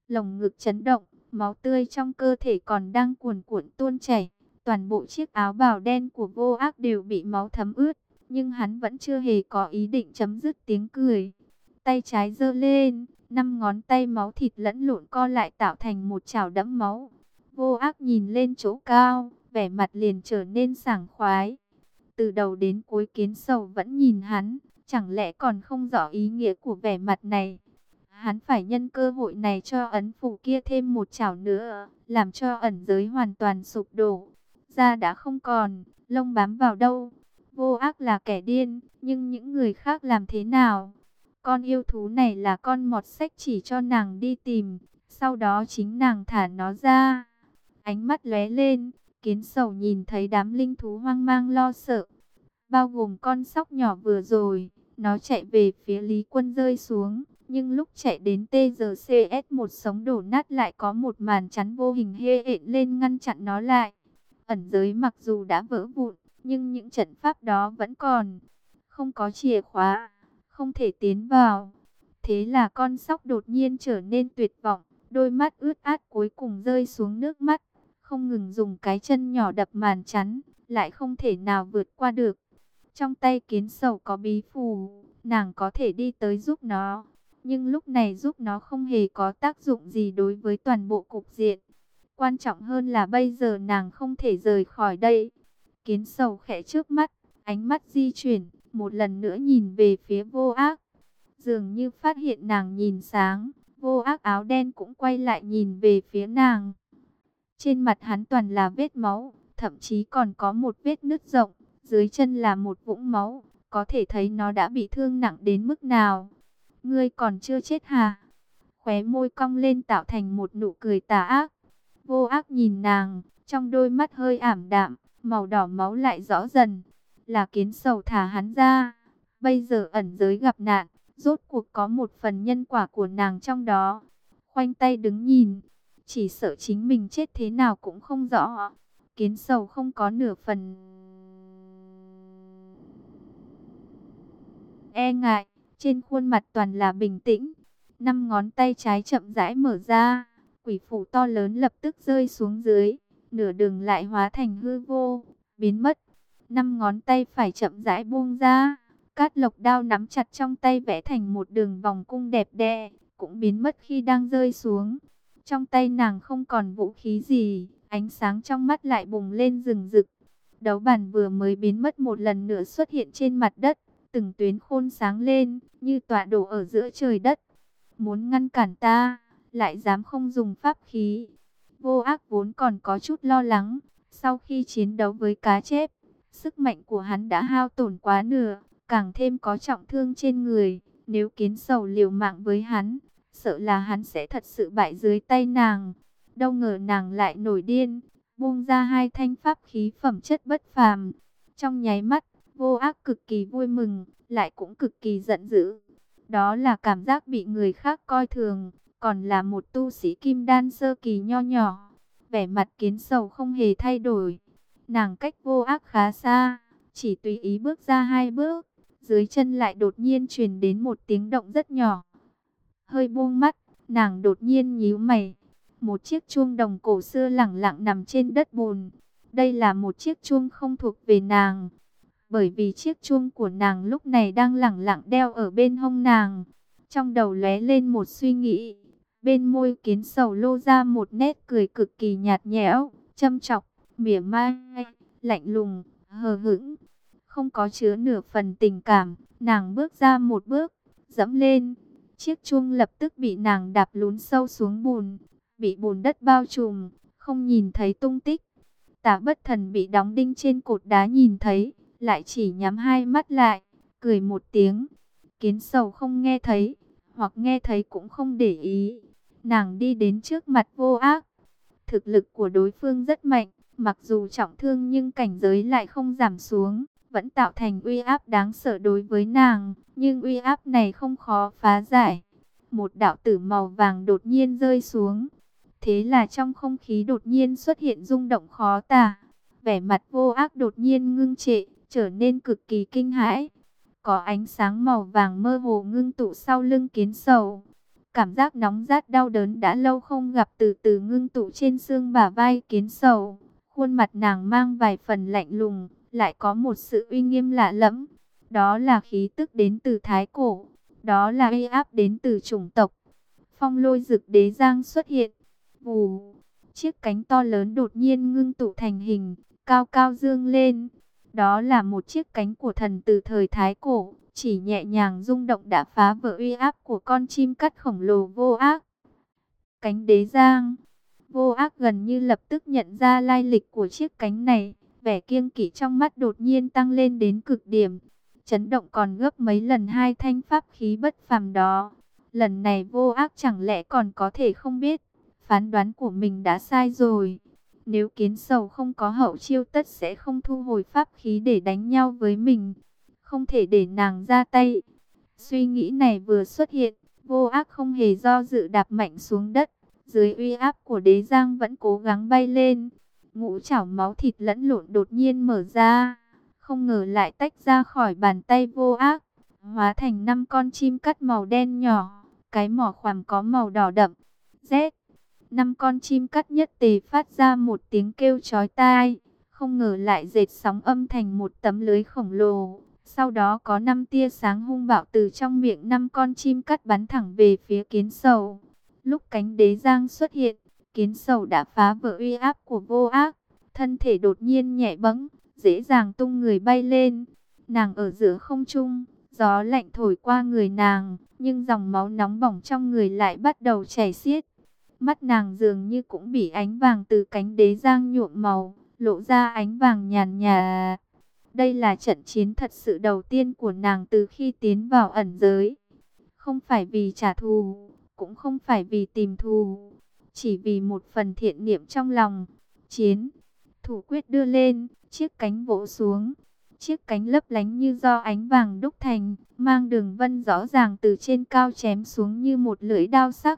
lồng ngực chấn động, máu tươi trong cơ thể còn đang cuồn cuộn tuôn chảy. Toàn bộ chiếc áo bào đen của Vô Ác đều bị máu thấm ướt, nhưng hắn vẫn chưa hề có ý định chấm dứt tiếng cười. Tay trái giơ lên, 5 ngón tay máu thịt lẫn lộn co lại tạo thành một chảo đẫm máu. Vô Ác nhìn lên chỗ cao, vẻ mặt liền trở nên sảng khoái. Từ đầu đến cuối Kiến Sầu vẫn nhìn hắn, chẳng lẽ còn không rõ ý nghĩa của vẻ mặt này. Hắn phải nhân cơ hội này cho ấn phù kia thêm một chảo nữa, làm cho ẩn giới hoàn toàn sụp đổ. Da đã không còn, lông bám vào đâu. Vô Ác là kẻ điên, nhưng những người khác làm thế nào? Con yêu thú này là con mọt sách chỉ cho nàng đi tìm, sau đó chính nàng thả nó ra. Ánh mắt lóe lên, Kiến Sầu nhìn thấy đám linh thú hoang mang lo sợ, bao gồm con sóc nhỏ vừa rồi. Nó chạy về phía Lý Quân rơi xuống, nhưng lúc chạy đến TRCS1 sống đổ nát lại có một màn chắn vô hình hê hện lên ngăn chặn nó lại. Ẩn giới mặc dù đã vỡ vụn, nhưng những trận pháp đó vẫn còn. Không có chìa khóa, không thể tiến vào. Thế là con sóc đột nhiên trở nên tuyệt vọng, đôi mắt ướt át cuối cùng rơi xuống nước mắt, không ngừng dùng cái chân nhỏ đập màn chắn, lại không thể nào vượt qua được. Trong tay Kiến Sầu có bí phù, nàng có thể đi tới giúp nó. Nhưng lúc này giúp nó không hề có tác dụng gì đối với toàn bộ cục diện. Quan trọng hơn là bây giờ nàng không thể rời khỏi đây. Kiến Sầu khẽ chớp mắt, ánh mắt di chuyển, một lần nữa nhìn về phía Vô Ác. Dường như phát hiện nàng nhìn sáng, Vô Ác áo đen cũng quay lại nhìn về phía nàng. Trên mặt hắn toàn là vết máu, thậm chí còn có một vết nứt rộng, dưới chân là một vũng máu, có thể thấy nó đã bị thương nặng đến mức nào. Ngươi còn chưa chết hả? Khóe môi cong lên tạo thành một nụ cười tà ác. Vô Ác nhìn nàng, trong đôi mắt hơi ảm đạm, màu đỏ máu lại rõ dần. Là Kiến Sầu thả hắn ra. Bây giờ ẩn giới gặp nạn, rốt cuộc có một phần nhân quả của nàng trong đó. Khoanh tay đứng nhìn, chỉ sợ chính mình chết thế nào cũng không rõ. Kiến Sầu không có nửa phần e ngại, trên khuôn mặt toàn là bình tĩnh. 5 ngón tay trái chậm rãi mở ra, quỷ phủ to lớn lập tức rơi xuống dưới, nửa đường lại hóa thành hư vô, biến mất. 5 ngón tay phải chậm rãi buông ra, Cát Lộc đao nắm chặt trong tay vẽ thành một đường vòng cung đẹp đẽ, cũng biến mất khi đang rơi xuống. Trong tay nàng không còn vũ khí gì, ánh sáng trong mắt lại bùng lên rừng rực. Đấu bản vừa mới biến mất một lần nữa xuất hiện trên mặt đất, từng tuyến khôn sáng lên, như tọa độ ở giữa trời đất. Muốn ngăn cản ta, lại dám không dùng pháp khí. Vô Ác vốn còn có chút lo lắng, sau khi chiến đấu với cá chép, sức mạnh của hắn đã hao tổn quá nửa, càng thêm có trọng thương trên người. Nếu Kiến Sầu liều mạng với hắn, sợ là hắn sẽ thật sự bại dưới tay nàng. Đâu ngờ nàng lại nổi điên, buông ra 2 thanh pháp khí phẩm chất bất phàm. Trong nháy mắt, Vô Ác cực kỳ vui mừng, lại cũng cực kỳ giận dữ. Đó là cảm giác bị người khác coi thường, còn là một tu sĩ kim đan sơ kỳ nho nhỏ. Vẻ mặt Kiến Sầu không hề thay đổi. Nàng cách Vô Ác khá xa, chỉ tùy ý bước ra 2 bước. Dưới chân lại đột nhiên truyền đến một tiếng động rất nhỏ. Hơi buông mắt, nàng đột nhiên nhíu mày. Một chiếc chuông đồng cổ xưa lẳng lặng nằm trên đất bùn. Đây là một chiếc chuông không thuộc về nàng, bởi vì chiếc chuông của nàng lúc này đang lẳng lặng đeo ở bên hông nàng. Trong đầu lóe lên một suy nghĩ, bên môi Kiến Sầu lô ra một nét cười cực kỳ nhạt nhẽo, châm chọc, mỉa mai, lạnh lùng, hờ hững, không có chứa nửa phần tình cảm. Nàng bước ra 1 bước, dẫm lên, chiếc chuông lập tức bị nàng đạp lún sâu xuống bùn, bị bùn đất bao trùm, không nhìn thấy tung tích. Tả Bất Thần bị đóng đinh trên cột đá nhìn thấy, lại chỉ nhắm 2 mắt lại, cười một tiếng. Kiến Sầu không nghe thấy, hoặc nghe thấy cũng không để ý. Nàng đi đến trước mặt Vô Ác. Thực lực của đối phương rất mạnh, mặc dù trọng thương nhưng cảnh giới lại không giảm xuống, vẫn tạo thành uy áp đáng sợ đối với nàng. Nhưng uy áp này không khó phá giải. Một đạo tử màu vàng đột nhiên rơi xuống. Thế là trong không khí đột nhiên xuất hiện rung động khó tả. Vẻ mặt Vô Ác đột nhiên ngưng trệ, trở nên cực kỳ kinh hãi. Có ánh sáng màu vàng mơ hồ ngưng tụ sau lưng Kiến Sầu. Cảm giác nóng rát đau đớn đã lâu không gặp từ từ ngưng tụ trên xương bả vai Kiến Sầu. Khuôn mặt nàng mang vài phần lạnh lùng, lại có một sự uy nghiêm lạ lẫm. Đó là khí tức đến từ Thái Cổ, đó là uy áp đến từ chủng tộc. Phong Lôi Dực Đế Giang xuất hiện. Vù, chiếc cánh to lớn đột nhiên ngưng tụ thành hình, cao cao dương lên. Đó là một chiếc cánh của thần từ thời Thái Cổ, chỉ nhẹ nhàng rung động đã phá vỡ uy áp của con chim cắt khổng lồ Vô Ác. Cánh Đế Giang. Vô Ác gần như lập tức nhận ra lai lịch của chiếc cánh này, vẻ kiêng kỵ trong mắt đột nhiên tăng lên đến cực điểm, chấn động còn gấp mấy lần hai thanh pháp khí bất phàm đó. Lần này Vô Ác chẳng lẽ còn có thể không biết, phán đoán của mình đã sai rồi. Nếu Kiến Sầu không có hậu chiêu tất sẽ không thu hồi pháp khí để đánh nhau với mình, không thể để nàng ra tay. Suy nghĩ này vừa xuất hiện, Vô Ác không hề do dự đạp mạnh xuống đất. Dưới uy áp của Đế Giang vẫn cố gắng bay lên. Ngũ trảo máu thịt lẫn lộn đột nhiên mở ra, không ngờ lại tách ra khỏi bàn tay Vô Ác, hóa thành 5 con chim cắt màu đen nhỏ, cái mỏ khoằm có màu đỏ đậm. Rét. 5 con chim cắt nhất tề phát ra một tiếng kêu chói tai, không ngờ lại dệt sóng âm thành một tấm lưới khổng lồ. Sau đó có 5 tia sáng hung bạo từ trong miệng 5 con chim cắt bắn thẳng về phía Kiến Sầu. Lúc cánh Đế Giang xuất hiện, Kiến Sầu đã phá vỡ uy áp của Vô Ác, thân thể đột nhiên nhẹ bẫng, dễ dàng tung người bay lên. Nàng ở giữa không trung, gió lạnh thổi qua người nàng, nhưng dòng máu nóng bỏng trong người lại bắt đầu chảy xiết. Mắt nàng dường như cũng bị ánh vàng từ cánh Đế Giang nhuộm màu, lộ ra ánh vàng nhàn nhạt. Đây là trận chiến thật sự đầu tiên của nàng từ khi tiến vào ẩn giới. Không phải vì trả thù, cũng không phải vì tìm thù, chỉ vì một phần thiện niệm trong lòng. Chiến, thủ quyết đưa lên, chiếc cánh vỗ xuống. Chiếc cánh lấp lánh như do ánh vàng đúc thành, mang đường vân rõ ràng từ trên cao chém xuống như một lưỡi đao sắc.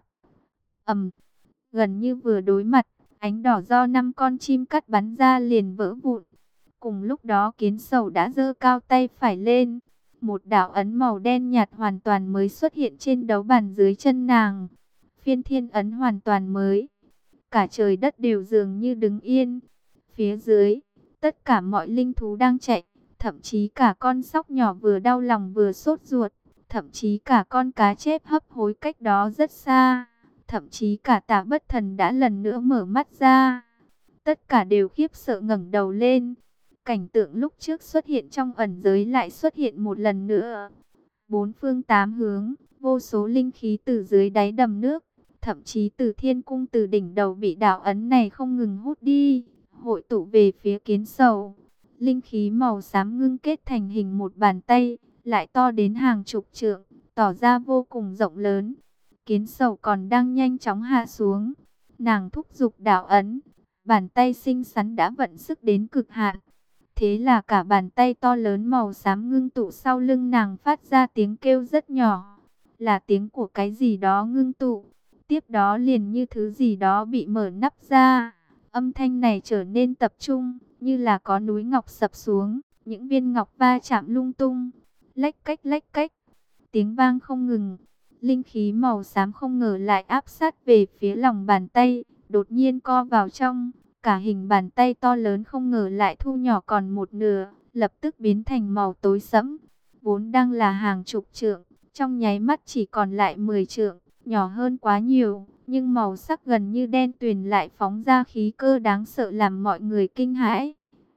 Gần như vừa đối mặt, ánh đỏ do 5 con chim cắt bắn ra liền vỡ vụn. Cùng lúc đó Kiến Sầu đã giơ cao tay phải lên. Một đạo ấn màu đen nhạt hoàn toàn mới xuất hiện trên đấu bàn dưới chân nàng. Phiên thiên ấn hoàn toàn mới. Cả trời đất đều dường như đứng yên. Phía dưới, tất cả mọi linh thú đang chạy. Thậm chí cả con sóc nhỏ vừa đau lòng vừa sốt ruột. Thậm chí cả con cá chép hấp hối cách đó rất xa. Thậm chí cả Tả Bất Thần đã lần nữa mở mắt ra. Tất cả đều khiếp sợ ngẩng đầu lên. Cảnh tượng lúc trước xuất hiện trong ẩn giới lại xuất hiện một lần nữa. Bốn phương tám hướng, vô số linh khí từ dưới đáy đầm nước, thậm chí từ thiên cung từ đỉnh đầu bị đạo ấn này không ngừng hút đi, hội tụ về phía Kiến Sầu. Linh khí màu xám ngưng kết thành hình một bàn tay, lại to đến hàng chục trượng, tỏ ra vô cùng rộng lớn. Kiến Sầu còn đang nhanh chóng hạ xuống. Nàng thúc giục đạo ấn, bàn tay xinh xắn đã vận sức đến cực hạn. Thế là cả bàn tay to lớn màu xám ngưng tụ sau lưng nàng phát ra tiếng kêu rất nhỏ. Là tiếng của cái gì đó ngưng tụ. Tiếp đó liền như thứ gì đó bị mở nắp ra. Âm thanh này trở nên tập trung, như là có núi ngọc sập xuống. Những viên ngọc va chạm lung tung. Lách cách lách cách. Tiếng vang không ngừng. Linh khí màu xám không ngờ lại áp sát về phía lòng bàn tay. Đột nhiên co vào trong. Cả hình bàn tay to lớn không ngờ lại thu nhỏ còn một nửa, lập tức biến thành màu tối sẫm. Vốn đang là hàng chục trượng, trong nháy mắt chỉ còn lại 10 trượng, nhỏ hơn quá nhiều, nhưng màu sắc gần như đen tuyền lại phóng ra khí cơ đáng sợ làm mọi người kinh hãi.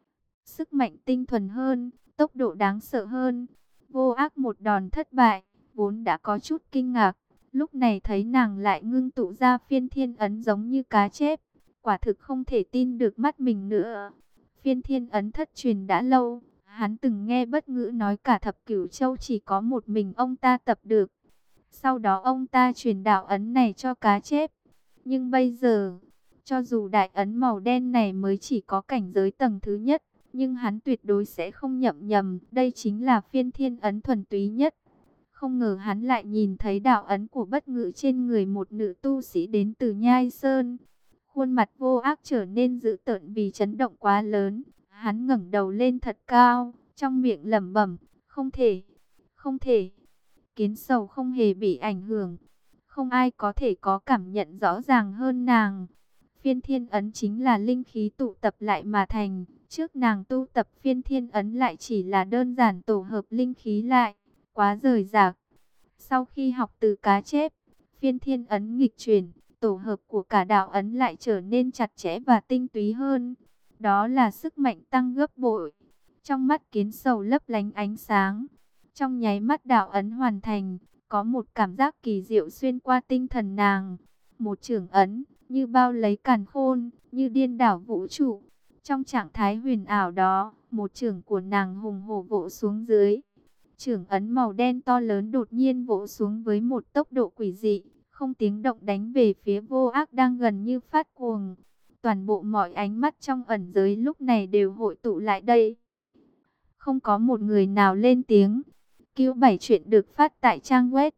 Sức mạnh tinh thuần hơn, tốc độ đáng sợ hơn. Vô Ác một đòn thất bại, vốn đã có chút kinh ngạc, lúc này thấy nàng lại ngưng tụ ra phiên thiên ấn giống như cá chép. Quả thực không thể tin được mắt mình nữa. Phiên thiên ấn thất truyền đã lâu. Hắn từng nghe Bất Ngữ nói cả thập cửu châu chỉ có một mình ông ta tập được. Sau đó ông ta truyền đạo ấn này cho cá chép. Nhưng bây giờ, cho dù đại ấn màu đen này mới chỉ có cảnh giới tầng thứ nhất, nhưng hắn tuyệt đối sẽ không nhầm. Đây chính là phiên thiên ấn thuần túy nhất. Không ngờ hắn lại nhìn thấy đạo ấn của Bất Ngữ trên người một nữ tu sĩ đến từ Nhai Sơn. Khuôn mặt Vô Ác trở nên dữ tợn vì chấn động quá lớn. Hắn ngẩng đầu lên thật cao, trong miệng lẩm bẩm, không thể, không thể. Kiến Sầu không hề bị ảnh hưởng. không ai có thể có cảm nhận rõ ràng hơn nàng. Phiên thiên ấn chính là linh khí tụ tập lại mà thành. Trước nàng tu tập phiên thiên ấn lại chỉ là đơn giản tổ hợp linh khí lại, quá rời rạc. Sau khi học từ cá chép, phiên thiên ấn nghịch chuyển, tổ hợp của cả đạo ấn lại trở nên chặt chẽ và tinh túy hơn. Đó là sức mạnh tăng gấp bội. Trong mắt Kiến Sầu lấp lánh ánh sáng. Trong nháy mắt đạo ấn hoàn thành, có một cảm giác kỳ diệu xuyên qua tinh thần nàng. Một chưởng ấn, như bao lấy càn khôn, như điên đảo vũ trụ. Trong trạng thái huyền ảo đó, một chưởng của nàng hùng hổ vỗ xuống dưới. Chưởng ấn màu đen to lớn đột nhiên vỗ xuống với một tốc độ quỷ dị, không tiếng động đánh về phía Vô Ác đang gần như phát cuồng. Toàn bộ mọi ánh mắt trong ẩn giới lúc này đều hội tụ lại đây. Không có một người nào lên tiếng. Cứu 7 chuyện được phát tại trang web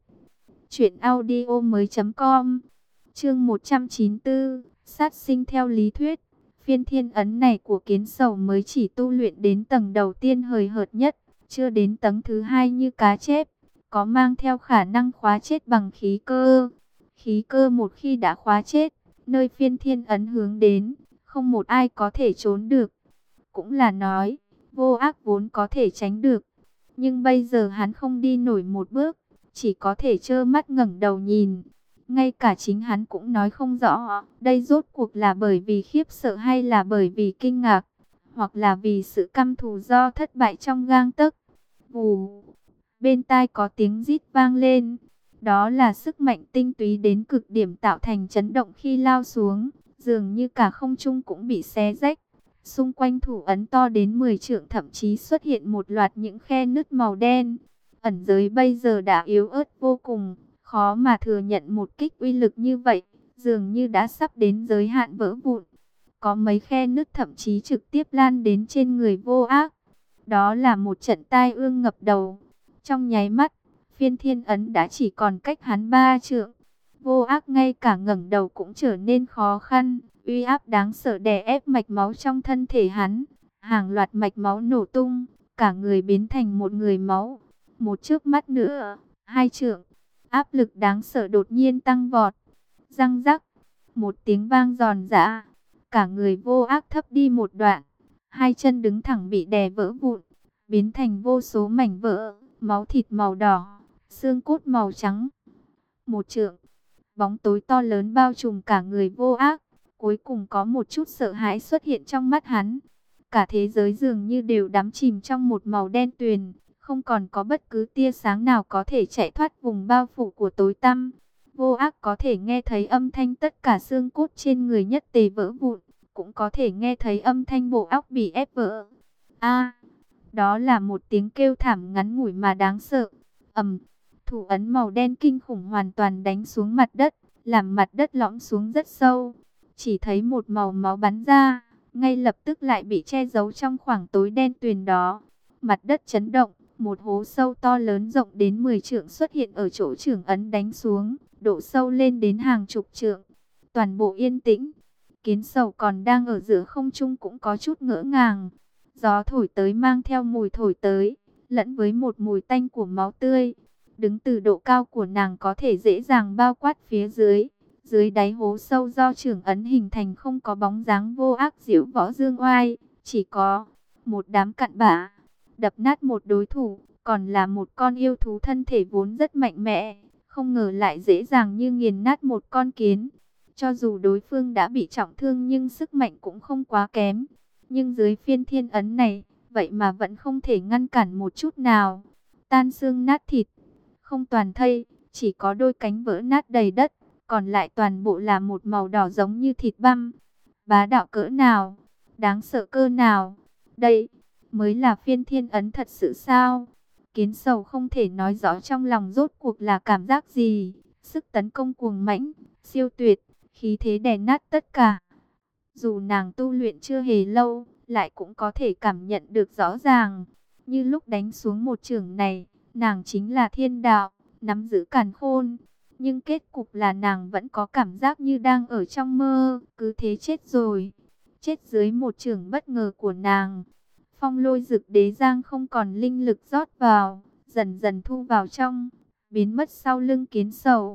truyệnaudiomoi.com. Chương 194, sát sinh theo lý thuyết. Phiên thiên ấn này của Kiến Sầu mới chỉ tu luyện đến tầng đầu tiên hời hợt nhất, chưa đến tầng thứ hai như cá chép, có mang theo khả năng khóa chết bằng khí cơ. Khí cơ một khi đã khóa chết, nơi phiên thiên ấn hướng đến, không một ai có thể trốn được. Cũng là nói, Vô Ác vốn có thể tránh được, nhưng bây giờ hắn không đi nổi một bước, chỉ có thể trơ mắt ngẩng đầu nhìn. Ngay cả chính hắn cũng nói không rõ, đây rốt cuộc là bởi vì khiếp sợ hay là bởi vì kinh ngạc, hoặc là vì sự căm thù do thất bại trong gang tấc. Vù, bên tai có tiếng rít vang lên. Đó là sức mạnh tinh túy đến cực điểm tạo thành chấn động khi lao xuống, dường như cả không trung cũng bị xé rách. Xung quanh thủ ấn to đến 10 trượng thậm chí xuất hiện một loạt những khe nứt màu đen. Ẩn giới bây giờ đã yếu ớt vô cùng, khó mà thừa nhận một kích uy lực như vậy, dường như đã sắp đến giới hạn vỡ vụn. Có mấy khe nứt thậm chí trực tiếp lan đến trên người Vô Ác. Đó là một trận tai ương ngập đầu. Trong nháy mắt, phiên thiên ấn đã chỉ còn cách hắn 3 trượng. Vô Ác ngay cả ngẩng đầu cũng trở nên khó khăn. Uy áp đáng sợ đè ép mạch máu trong thân thể hắn. Hàng loạt mạch máu nổ tung, cả người biến thành một người máu. Một chớp mắt nữa, 2 trượng. Áp lực đáng sợ đột nhiên tăng vọt. Răng rắc, một tiếng vang giòn giã. Cả người Vô Ác thấp đi một đoạn. Hai chân đứng thẳng bị đè vỡ vụn, biến thành vô số mảnh vỡ, máu thịt màu đỏ, xương cốt màu trắng. Một trượng, bóng tối to lớn bao trùm cả người Vô Ác. Cuối cùng có một chút sợ hãi xuất hiện trong mắt hắn. Cả thế giới dường như đều đắm chìm trong một màu đen tuyền, không còn có bất cứ tia sáng nào có thể chạy thoát vùng bao phủ của tối tăm. Vô Ác có thể nghe thấy âm thanh tất cả xương cốt trên người nhất tề vỡ vụn, cũng có thể nghe thấy âm thanh bộ óc bị ép vỡ. A, đó là một tiếng kêu thảm ngắn ngủi mà đáng sợ. Thủ ấn màu đen kinh khủng hoàn toàn đánh xuống mặt đất, làm mặt đất lõm xuống rất sâu. Chỉ thấy một màu máu bắn ra, ngay lập tức lại bị che giấu trong khoảng tối đen tuyền đó. Mặt đất chấn động, một hố sâu to lớn rộng đến 10 trượng xuất hiện ở chỗ chưởng ấn đánh xuống, độ sâu lên đến hàng chục trượng. Toàn bộ yên tĩnh. Kiến Sầu còn đang ở giữa không trung cũng có chút ngỡ ngàng. Gió thổi tới mang theo mùi thổi tới, lẫn với một mùi tanh của máu tươi. Đứng từ độ cao của nàng có thể dễ dàng bao quát phía dưới. Dưới đáy hố sâu do chưởng ấn hình thành không có bóng dáng Vô Ác diễu võ dương oai, chỉ có một đám cặn bã, đập nát một đối thủ, còn là một con yêu thú thân thể vốn rất mạnh mẽ, không ngờ lại dễ dàng như nghiền nát một con kiến. Cho dù đối phương đã bị trọng thương nhưng sức mạnh cũng không quá kém. Nhưng dưới phiên thiên ấn này, vậy mà vẫn không thể ngăn cản một chút nào. Tan xương nát thịt, không toàn thây, chỉ có đôi cánh vỡ nát đầy đất, còn lại toàn bộ là một màu đỏ giống như thịt băm. Bá đạo cỡ nào, đáng sợ cơ nào, đây mới là phiên thiên ấn thật sự sao? Kiến Sầu không thể nói rõ trong lòng rốt cuộc là cảm giác gì. Sức tấn công cuồng mãnh, siêu tuyệt, khí thế đè nát tất cả. Dù nàng tu luyện chưa hề lâu, lại cũng có thể cảm nhận được rõ ràng. Như lúc đánh xuống một chưởng này, nàng chính là thiên đạo, nắm giữ càn khôn. Nhưng kết cục là nàng vẫn có cảm giác như đang ở trong mơ, cứ thế chết rồi. Chết dưới một chưởng bất ngờ của nàng. Phong Lôi Dực Đế Giang không còn linh lực rót vào, dần dần thu vào trong, biến mất sau lưng Kiến Sầu.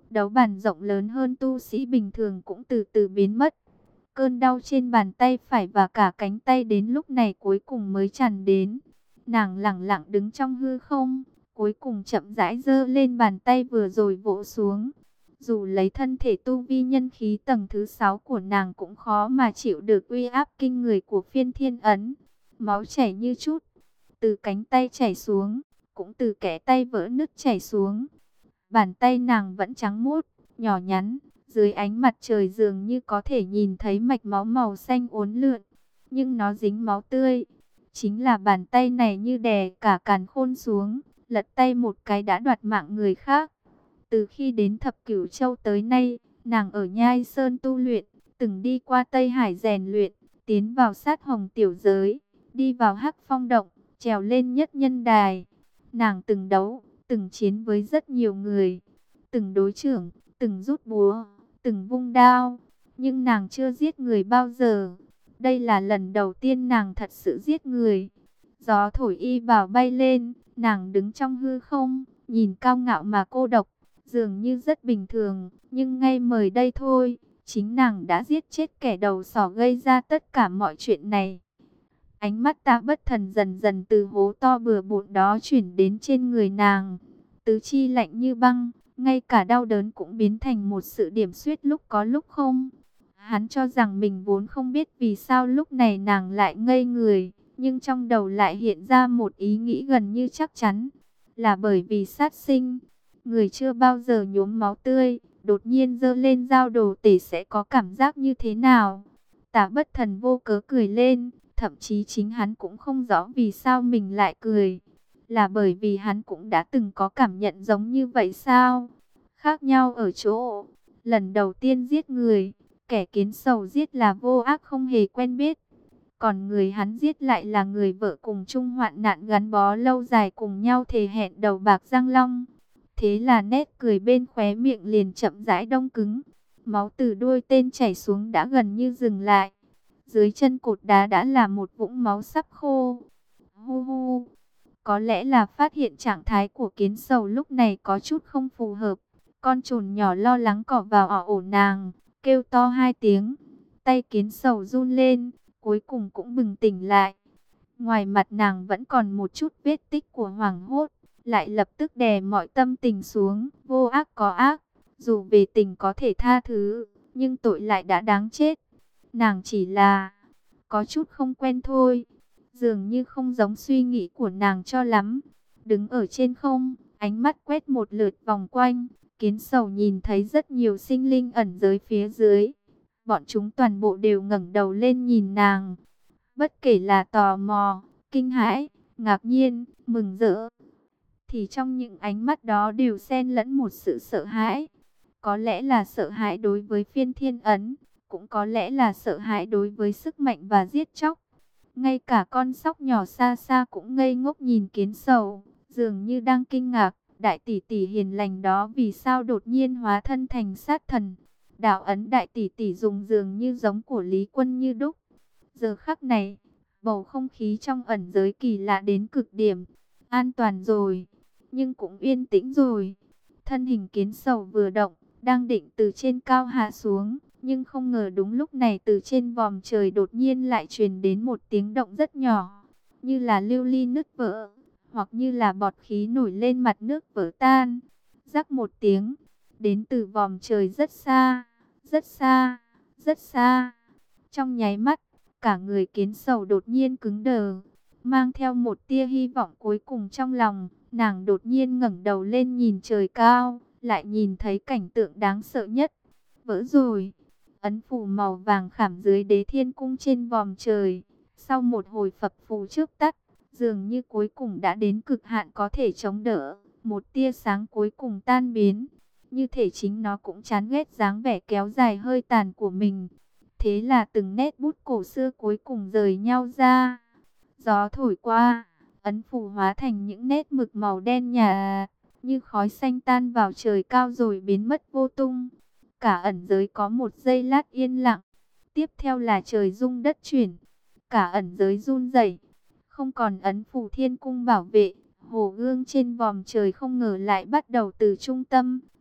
Đấu bản rộng lớn hơn tu sĩ bình thường cũng từ từ biến mất. Cơn đau trên bàn tay phải và cả cánh tay đến lúc này cuối cùng mới tràn đến. Nàng lẳng lặng đứng trong hư không, cuối cùng chậm rãi giơ lên bàn tay vừa rồi vỗ xuống. Dù lấy thân thể tu vi nhân khí tầng thứ 6 của nàng cũng khó mà chịu được uy áp kinh người của phiên thiên ấn. Máu chảy như chút, từ cánh tay chảy xuống, cũng từ kẽ tay vỡ nứt chảy xuống. Bàn tay nàng vẫn trắng muốt, nhỏ nhắn, dưới ánh mặt trời dường như có thể nhìn thấy mạch máu màu xanh uốn lượn, nhưng nó dính máu tươi. Chính là bàn tay này như đè cả càn khôn xuống, lật tay một cái đã đoạt mạng người khác. Từ khi đến Thập Cửu Châu tới nay, nàng ở Nhai Sơn tu luyện, từng đi qua Tây Hải rèn luyện, tiến vào Sát Hồng tiểu giới, đi vào Hắc Phong động, trèo lên Nhất Nhân đài. Nàng từng đấu, từng chiến với rất nhiều người, từng đối chưởng, từng rút búa, từng vung đao, nhưng nàng chưa giết người bao giờ. Đây là lần đầu tiên nàng thật sự giết người. Gió thổi y bào bay lên, nàng đứng trong hư không, nhìn cao ngạo mà cô độc, dường như rất bình thường, nhưng ngay mới đây thôi, chính nàng đã giết chết kẻ đầu sỏ gây ra tất cả mọi chuyện này. Ánh mắt Tạ Bất Thần dần dần từ hố to bừa bộn đó chuyển đến trên người nàng. Tứ chi lạnh như băng, ngay cả đau đớn cũng biến thành một sự điểm xuyết lúc có lúc không. Hắn cho rằng mình vốn không biết vì sao lúc này nàng lại ngây người, nhưng trong đầu lại hiện ra một ý nghĩ gần như chắc chắn, là bởi vì sát sinh. Người chưa bao giờ nhuốm máu tươi, đột nhiên giơ lên dao đồ tể sẽ có cảm giác như thế nào? Tạ Bất Thần vô cớ cười lên, thậm chí chính hắn cũng không rõ vì sao mình lại cười. Là bởi vì hắn cũng đã từng có cảm nhận giống như vậy sao? Khác nhau ở chỗ, lần đầu tiên giết người, kẻ kiến sầu giết là vô ác không hề quen biết. Còn người hắn giết lại là người vợ cùng chung hoạn nạn gắn bó lâu dài cùng nhau thề hẹn đầu bạc răng long. Thế là nét cười bên khóe miệng liền chậm rãi đông cứng. Máu từ đuôi tên chảy xuống đã gần như dừng lại. Dưới chân cột đá đã là một vũng máu sắp khô. Hu hu. Có lẽ là phát hiện trạng thái của kiến sầu lúc này có chút không phù hợp. Con trồn nhỏ lo lắng cỏ vào ổ nàng, kêu to 2 tiếng. Tay kiến sầu run lên, cuối cùng cũng bừng tỉnh lại. Ngoài mặt nàng vẫn còn một chút vết tích của hoảng hốt, lại lập tức đè mọi tâm tình xuống. Vô ác có ác, dù về tình có thể tha thứ, nhưng tội lại đã đáng chết. Nàng chỉ là có chút không quen thôi, dường như không giống suy nghĩ của nàng cho lắm. Đứng ở trên không, ánh mắt quét một lượt vòng quanh, kiến sầu nhìn thấy rất nhiều sinh linh ẩn giới phía dưới. Bọn chúng toàn bộ đều ngẩng đầu lên nhìn nàng. Bất kể là tò mò, kinh hãi, ngạc nhiên, mừng rỡ, thì trong những ánh mắt đó đều xen lẫn một sự sợ hãi. Có lẽ là sợ hãi đối với phiên thiên ấn, cũng có lẽ là sợ hãi đối với sức mạnh và giết chóc. Ngay cả con sóc nhỏ xa xa cũng ngây ngốc nhìn kiến sầu, dường như đang kinh ngạc, đại tỷ tỷ hiền lành đó vì sao đột nhiên hóa thân thành sát thần. Đạo ấn đại tỷ tỷ dùng dường như giống của Lý Quân như đúc. Giờ khắc này, bầu không khí trong ẩn giới kỳ lạ đến cực điểm. An toàn rồi, nhưng cũng yên tĩnh rồi. Thân hình kiến sầu vừa động, đang định từ trên cao hạ xuống, nhưng không ngờ đúng lúc này từ trên vòm trời đột nhiên lại truyền đến một tiếng động rất nhỏ, như là lưu ly nứt vỡ, hoặc như là bọt khí nổi lên mặt nước vỡ tan. Rắc một tiếng, đến từ vòm trời rất xa, rất xa, rất xa. Trong nháy mắt, cả người kiến sầu đột nhiên cứng đờ, mang theo một tia hy vọng cuối cùng trong lòng. Nàng đột nhiên ngẩng đầu lên nhìn trời cao, lại nhìn thấy cảnh tượng đáng sợ nhất. Vỡ rồi. Ấn phù màu vàng khảm dưới Đế Thiên Cung trên vòm trời, sau một hồi phập phù chớp tắt, dường như cuối cùng đã đến cực hạn có thể chống đỡ. Một tia sáng cuối cùng tan biến, như thể chính nó cũng chán ghét dáng vẻ kéo dài hơi tàn của mình. Thế là từng nét bút cổ xưa cuối cùng rời nhau ra. Gió thổi qua, ấn phù hóa thành những nét mực màu đen nhạt, như khói xanh tan vào trời cao rồi biến mất vô tung. Cả ẩn giới có một giây lát yên lặng, tiếp theo là trời rung đất chuyển, cả ẩn giới run rẩy. Không còn ấn phù thiên cung bảo vệ, hồ gương trên vòm trời không ngờ lại bắt đầu từ trung tâm,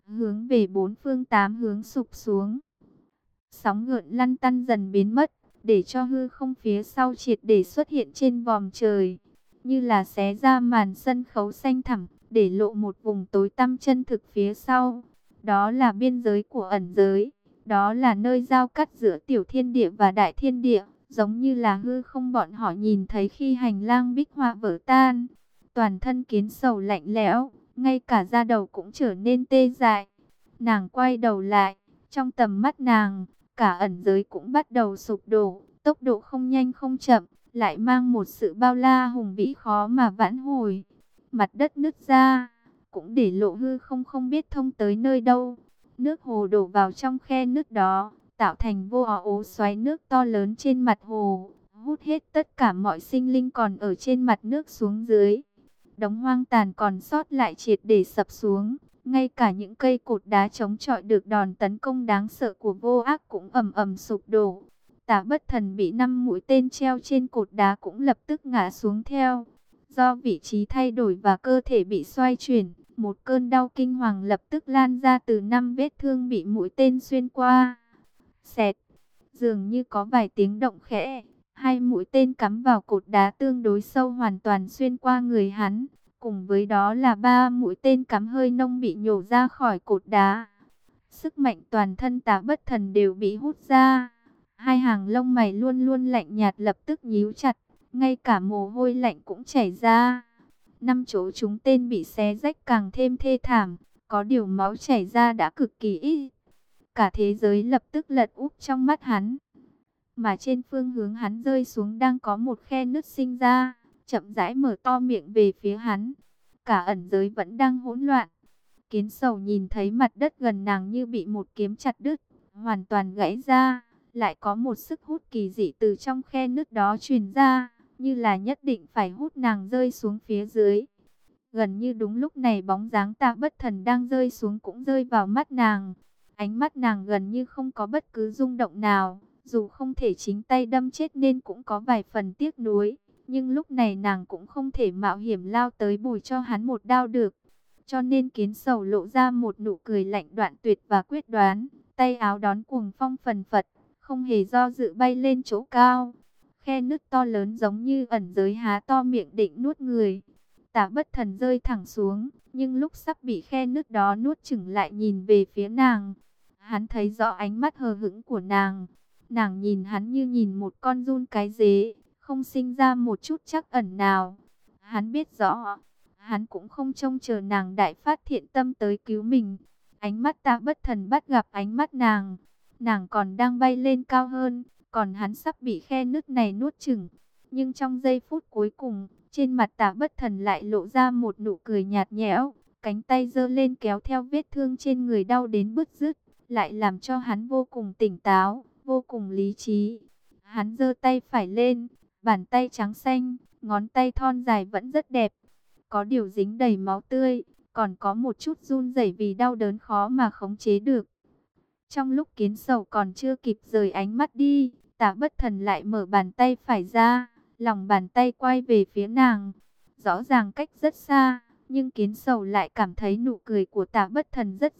hướng về bốn phương tám hướng sụp xuống. Sóng gợn lăn tăn dần biến mất, để cho hư không phía sau triệt để xuất hiện trên vòm trời, như là xé ra màn sân khấu xanh thẳm, để lộ một vùng tối tăm chân thực phía sau. Đó là biên giới của ẩn giới, đó là nơi giao cắt giữa tiểu thiên địa và đại thiên địa, giống như là hư không bọn họ nhìn thấy khi hành lang bích họa vỡ tan. Toàn thân Kiến Sầu lạnh lẽo, ngay cả da đầu cũng trở nên tê dại. Nàng quay đầu lại, trong tầm mắt nàng, cả ẩn giới cũng bắt đầu sụp đổ, tốc độ không nhanh không chậm, lại mang một sự bao la hùng vĩ khó mà vãn hồi. Mặt đất nứt ra, cũng để lộ hư không không biết thông tới nơi đâu. Nước hồ đổ vào trong khe nứt đó, tạo thành vô ố xoáy nước to lớn trên mặt hồ, hút hết tất cả mọi sinh linh còn ở trên mặt nước xuống dưới. Đống hoang tàn còn sót lại triệt để sập xuống. Ngay cả những cây cột đá chống chọi được đòn tấn công đáng sợ của vô ác cũng ầm ầm sụp đổ. Tả Bất Thần bị 5 mũi tên treo trên cột đá cũng lập tức ngã xuống theo. Do vị trí thay đổi và cơ thể bị xoay chuyển, một cơn đau kinh hoàng lập tức lan ra từ 5 vết thương bị mũi tên xuyên qua. Xẹt, dường như có vài tiếng động khẽ, 2 mũi tên cắm vào cột đá tương đối sâu hoàn toàn xuyên qua người hắn. Cùng với đó là 3 mũi tên cắm hơi nông bị nhổ ra khỏi cột đá. Sức mạnh toàn thân Tả Bất Thần đều bị hút ra. Hai hàng lông mày luôn luôn lạnh nhạt lập tức nhíu chặt, ngay cả mồ hôi lạnh cũng chảy ra. 5 chỗ trúng tên bị xé rách càng thêm thê thảm, có điều máu chảy ra đã cực kỳ ít. Cả thế giới lập tức lật úp trong mắt hắn. Mà trên phương hướng hắn rơi xuống đang có một khe nứt sinh ra, chậm rãi mở to miệng về phía hắn. Cả ẩn giới vẫn đang hỗn loạn. Kiến Sầu nhìn thấy mặt đất gần nàng như bị một kiếm chặt đứt, hoàn toàn gãy ra. Lại có một sức hút kỳ dị từ trong khe nứt đó truyền ra, như là nhất định phải hút nàng rơi xuống phía dưới. Gần như đúng lúc này bóng dáng Tả Bất Thần đang rơi xuống cũng rơi vào mắt nàng. Ánh mắt nàng gần như không có bất cứ rung động nào, dù không thể chính tay đâm chết nên cũng có vài phần tiếc nuối. Nhưng lúc này nàng cũng không thể mạo hiểm lao tới bùi cho hắn một đao được. Cho nên Kiến Sầu lộ ra một nụ cười lạnh đoạn tuyệt và quyết đoán, tay áo đón cuồng phong phần phật, không hề do dự bay lên chỗ cao. Khe nứt to lớn giống như ẩn giới há to miệng định nuốt người. Tả Bất Thần rơi thẳng xuống, nhưng lúc sắp bị khe nứt đó nuốt chửng lại nhìn về phía nàng. Hắn thấy rõ ánh mắt hờ hững của nàng. Nàng nhìn hắn như nhìn một con giun cái dế, không sinh ra một chút trắc ẩn nào. Hắn biết rõ, hắn cũng không trông chờ nàng đại phát thiện tâm tới cứu mình. Ánh mắt Tả Bất Thần bắt gặp ánh mắt nàng. Nàng còn đang bay lên cao hơn, còn hắn sắp bị khe nứt này nuốt chửng. Nhưng trong giây phút cuối cùng, trên mặt Tả Bất Thần lại lộ ra một nụ cười nhạt nhẽo. Cánh tay giơ lên kéo theo vết thương trên người đau đến bứt rứt, lại làm cho hắn vô cùng tỉnh táo, vô cùng lý trí. Hắn giơ tay phải lên, bàn tay trắng xanh, ngón tay thon dài vẫn rất đẹp. Có điều dính đầy máu tươi, còn có một chút run rẩy vì đau đớn khó mà khống chế được. Trong lúc Kiến Sầu còn chưa kịp rời ánh mắt đi, Tả Bất Thần lại mở bàn tay phải ra, lòng bàn tay quay về phía nàng. Rõ ràng cách rất xa, nhưng Kiến Sầu lại cảm thấy nụ cười của Tả Bất Thần rất